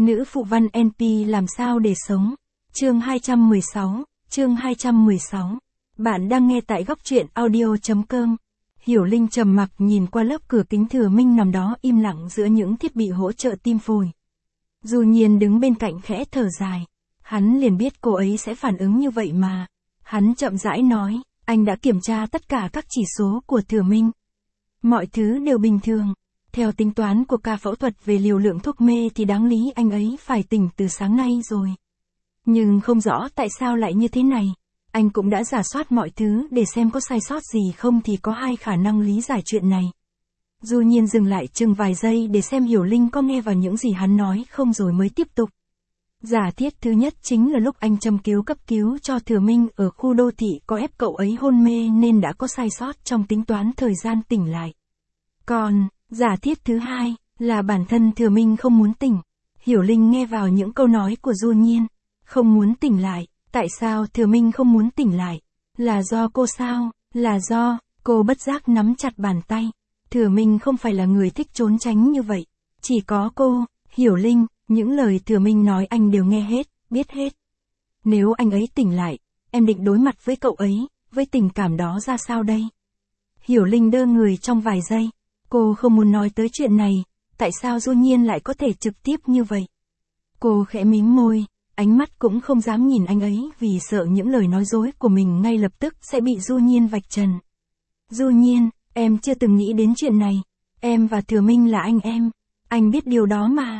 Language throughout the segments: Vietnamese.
Nữ phụ văn NP làm sao để sống? Chương 216. Bạn đang nghe tại góc truyện audio.com. Hiểu Linh trầm mặc nhìn qua lớp cửa kính Thừa Minh nằm đó im lặng giữa những thiết bị hỗ trợ tim phổi. Du Nhiên đứng bên cạnh khẽ thở dài. Hắn liền biết cô ấy sẽ phản ứng như vậy mà. Hắn chậm rãi nói, anh đã kiểm tra tất cả các chỉ số của Thừa Minh. Mọi thứ đều bình thường. Theo tính toán của ca phẫu thuật về liều lượng thuốc mê thì đáng lý anh ấy phải tỉnh từ sáng nay rồi. Nhưng không rõ tại sao lại như thế này. Anh cũng đã rà soát mọi thứ để xem có sai sót gì không thì có hai khả năng lý giải chuyện này. Du Nhiên dừng lại chừng vài giây để xem Hiểu Linh có nghe vào những gì hắn nói không rồi mới tiếp tục. Giả thiết thứ nhất chính là lúc anh châm cứu cấp cứu cho Thừa Minh ở khu đô thị có ép cậu ấy hôn mê nên đã có sai sót trong tính toán thời gian tỉnh lại. Còn, giả thiết thứ hai là bản thân Thừa Minh không muốn tỉnh. Hiểu Linh nghe vào những câu nói của Du Nhiên. Không muốn tỉnh lại, tại sao Thừa Minh không muốn tỉnh lại? Là do cô sao? Là do, cô bất giác nắm chặt bàn tay. Thừa Minh không phải là người thích trốn tránh như vậy. Chỉ có cô, Hiểu Linh, những lời Thừa Minh nói anh đều nghe hết, biết hết. Nếu anh ấy tỉnh lại, em định đối mặt với cậu ấy, với tình cảm đó ra sao đây? Hiểu Linh đơ người trong vài giây. Cô không muốn nói tới chuyện này, tại sao Du Nhiên lại có thể trực tiếp như vậy? Cô khẽ mím môi, ánh mắt cũng không dám nhìn anh ấy vì sợ những lời nói dối của mình ngay lập tức sẽ bị Du Nhiên vạch trần. Du Nhiên, em chưa từng nghĩ đến chuyện này. Em và Thừa Minh là anh biết điều đó mà.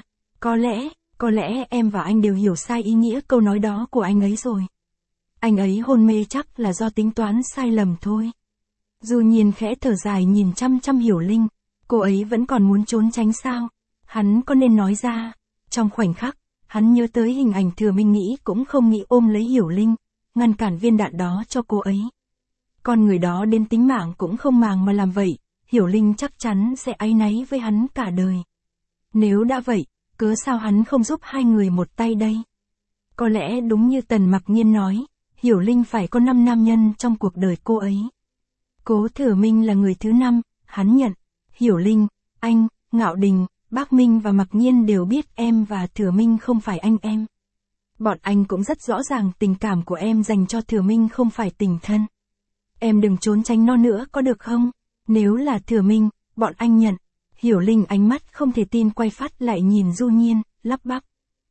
Có lẽ em và anh đều hiểu sai ý nghĩa câu nói đó của anh ấy rồi. Anh ấy hôn mê chắc là do tính toán sai lầm thôi. Du Nhiên khẽ thở dài nhìn chăm chăm Hiểu Linh. Cô ấy vẫn còn muốn trốn tránh sao? Hắn có nên nói ra? Trong khoảnh khắc, hắn nhớ tới hình ảnh Thừa Minh nghĩ cũng không nghĩ ôm lấy Hiểu Linh, ngăn cản viên đạn đó cho cô ấy. Con người đó đến tính mạng cũng không màng mà làm vậy, Hiểu Linh chắc chắn sẽ áy náy với hắn cả đời. Nếu đã vậy, cớ sao hắn không giúp hai người một tay đây? Có lẽ đúng như Tần Mặc Nhiên nói, Hiểu Linh phải có 5 nam nhân trong cuộc đời cô ấy. Cố Thừa Minh là người thứ 5, hắn nhận. Hiểu Linh, anh, Ngạo Đình, Bác Minh và Mặc Nhiên đều biết em và Thừa Minh không phải anh em. Bọn anh cũng rất rõ ràng tình cảm của em dành cho Thừa Minh không phải tình thân. Em đừng trốn tránh nó nữa có được không? Nếu là Thừa Minh, bọn anh nhận. Hiểu Linh ánh mắt không thể tin quay phát lại nhìn Du Nhiên, lắp bắp.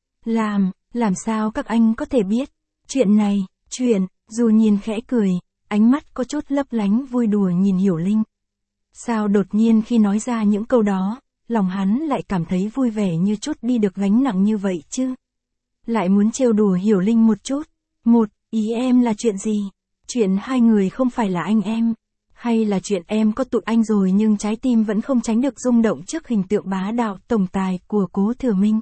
Làm sao các anh có thể biết? Du Nhiên khẽ cười, ánh mắt có chút lấp lánh vui đùa nhìn Hiểu Linh. Sao đột nhiên khi nói ra những câu đó, lòng hắn lại cảm thấy vui vẻ như chút đi được gánh nặng như vậy chứ? Lại muốn trêu đùa Hiểu Linh một chút. Ý em là chuyện gì? Chuyện hai người không phải là anh em? Hay là chuyện em có tụi anh rồi nhưng trái tim vẫn không tránh được rung động trước hình tượng bá đạo tổng tài của Cố Thừa Minh?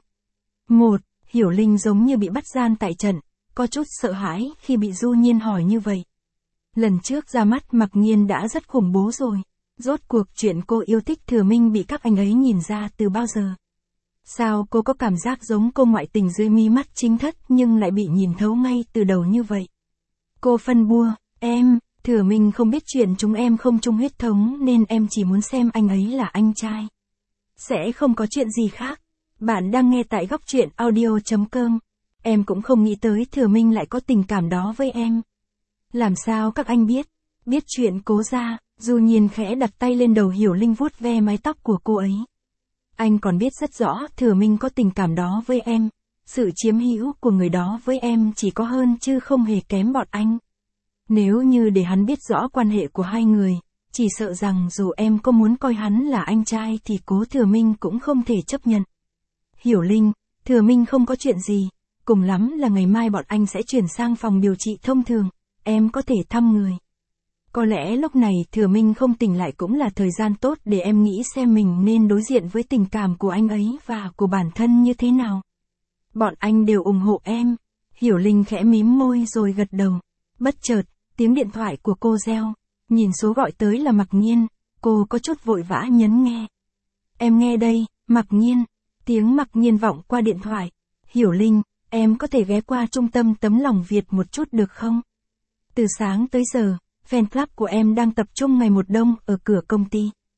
Hiểu Linh giống như bị bắt gian tại trận, có chút sợ hãi khi bị Du Nhiên hỏi như vậy. Lần trước ra mắt Mặc Nhiên đã rất khủng bố rồi. Rốt cuộc chuyện cô yêu thích Thừa Minh bị các anh ấy nhìn ra từ bao giờ? Sao cô có cảm giác giống cô ngoại tình dưới mí mắt chính thất nhưng lại bị nhìn thấu ngay từ đầu như vậy? Cô phân bua, Thừa Minh không biết chuyện chúng em không chung huyết thống nên em chỉ muốn xem anh ấy là anh trai. Sẽ không có chuyện gì khác. Bạn đang nghe tại góc truyện audio.com. Em cũng không nghĩ tới Thừa Minh lại có tình cảm đó với em. Làm sao các anh biết? Biết chuyện Cố ra. Du Nhiên khẽ đặt tay lên đầu Hiểu Linh vuốt ve mái tóc của cô ấy. Anh còn biết rất rõ Thừa Minh có tình cảm đó với em. Sự chiếm hữu của người đó với em chỉ có hơn chứ không hề kém bọn anh. Nếu như để hắn biết rõ quan hệ của hai người, chỉ sợ rằng dù em có muốn coi hắn là anh trai thì Cố Thừa Minh cũng không thể chấp nhận. Hiểu Linh, Thừa Minh không có chuyện gì, cùng lắm là ngày mai bọn anh sẽ chuyển sang phòng điều trị thông thường, em có thể thăm người. Có lẽ lúc này Thừa Minh không tỉnh lại cũng là thời gian tốt để em nghĩ xem mình nên đối diện với tình cảm của anh ấy và của bản thân như thế nào. Bọn anh đều ủng hộ em. Hiểu Linh khẽ mím môi rồi gật đầu. Bất chợt, tiếng điện thoại của cô reo. Nhìn số gọi tới là Mặc Nhiên, cô có chút vội vã nhấn nghe. Em nghe đây, Mặc Nhiên. Tiếng Mặc Nhiên vọng qua điện thoại. Hiểu Linh, em có thể ghé qua trung tâm tấm lòng Việt một chút được không? Từ sáng tới giờ, fan club của em đang tập trung ngày một đông ở cửa công ty.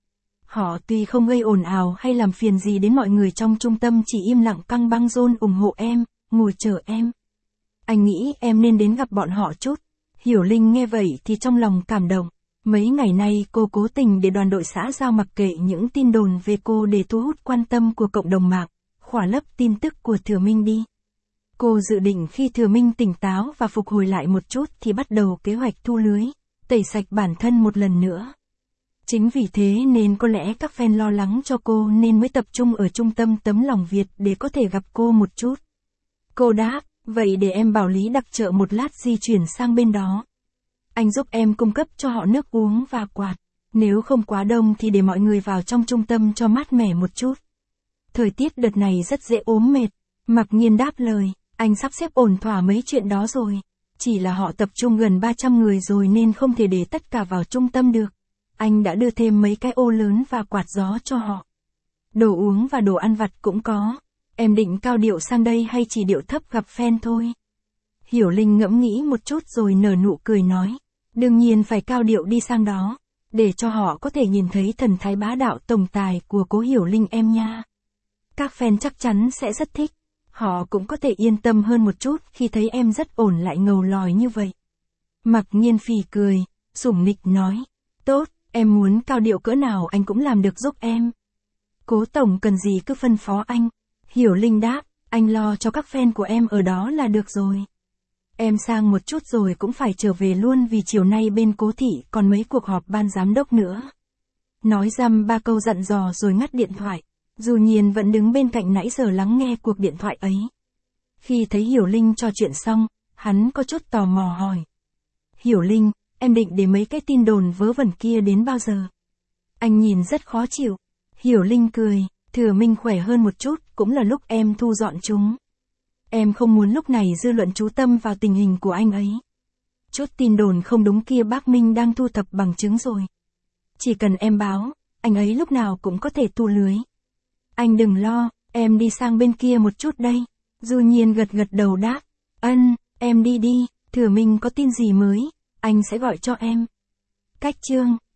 Họ tuy không gây ồn ào hay làm phiền gì đến mọi người trong trung tâm, chỉ im lặng căng băng rôn ủng hộ em, ngồi chờ em. Anh nghĩ em nên đến gặp bọn họ chút. Hiểu Linh nghe vậy thì trong lòng cảm động. Mấy ngày nay cô cố tình để đoàn đội xã giao mặc kệ những tin đồn về cô để thu hút quan tâm của cộng đồng mạng, khỏa lấp tin tức của Thừa Minh đi. Cô dự định khi Thừa Minh tỉnh táo và phục hồi lại một chút thì bắt đầu kế hoạch thu lưới, tẩy sạch bản thân một lần nữa. Chính vì thế nên có lẽ các fan lo lắng cho cô nên mới tập trung ở trung tâm tấm lòng Việt để có thể gặp cô một chút. Cô đáp, vậy để em bảo Lý đặc trợ một lát di chuyển sang bên đó. Anh giúp em cung cấp cho họ nước uống và quạt. Nếu không quá đông thì để mọi người vào trong trung tâm cho mát mẻ một chút. Thời tiết đợt này rất dễ ốm mệt. Mặc Nhiên đáp lời, anh sắp xếp ổn thỏa mấy chuyện đó rồi. Chỉ là họ tập trung gần 300 người rồi nên không thể để tất cả vào trung tâm được. Anh đã đưa thêm mấy cái ô lớn và quạt gió cho họ. Đồ uống và đồ ăn vặt cũng có. Em định cao điệu sang đây hay chỉ điệu thấp gặp fan thôi? Hiểu Linh ngẫm nghĩ một chút rồi nở nụ cười nói. Đương nhiên phải cao điệu đi sang đó. Để cho họ có thể nhìn thấy thần thái bá đạo tổng tài của cố Hiểu Linh em nha. Các fan chắc chắn sẽ rất thích. Họ cũng có thể yên tâm hơn một chút khi thấy em rất ổn lại ngầu lòi như vậy. Mặc Nhiên phì cười, sủng nịch nói. Tốt, em muốn cao điệu cỡ nào anh cũng làm được giúp em. Cố tổng cần gì cứ phân phó anh. Hiểu Linh đáp, anh lo cho các fan của em ở đó là được rồi. Em sang một chút rồi cũng phải trở về luôn vì chiều nay bên Cố thị còn mấy cuộc họp ban giám đốc nữa. Nói dăm ba câu dặn dò rồi ngắt điện thoại. Dù Nhiên vẫn đứng bên cạnh nãy giờ lắng nghe cuộc điện thoại ấy. Khi thấy Hiểu Linh trò chuyện xong, hắn có chút tò mò hỏi. Hiểu Linh, em định để mấy cái tin đồn vớ vẩn kia đến bao giờ? Anh nhìn rất khó chịu. Hiểu Linh cười, Thừa Minh khỏe hơn một chút, cũng là lúc em thu dọn chúng. Em không muốn lúc này dư luận chú tâm vào tình hình của anh ấy. Chút tin đồn không đúng kia bác Minh đang thu thập bằng chứng rồi. Chỉ cần em báo, anh ấy lúc nào cũng có thể thu lưới. Anh đừng lo, em đi sang bên kia một chút đây. Du Nhiên gật gật đầu đáp. Ân, em đi đi, Thừa Minh có tin gì mới, anh sẽ gọi cho em. Cách chương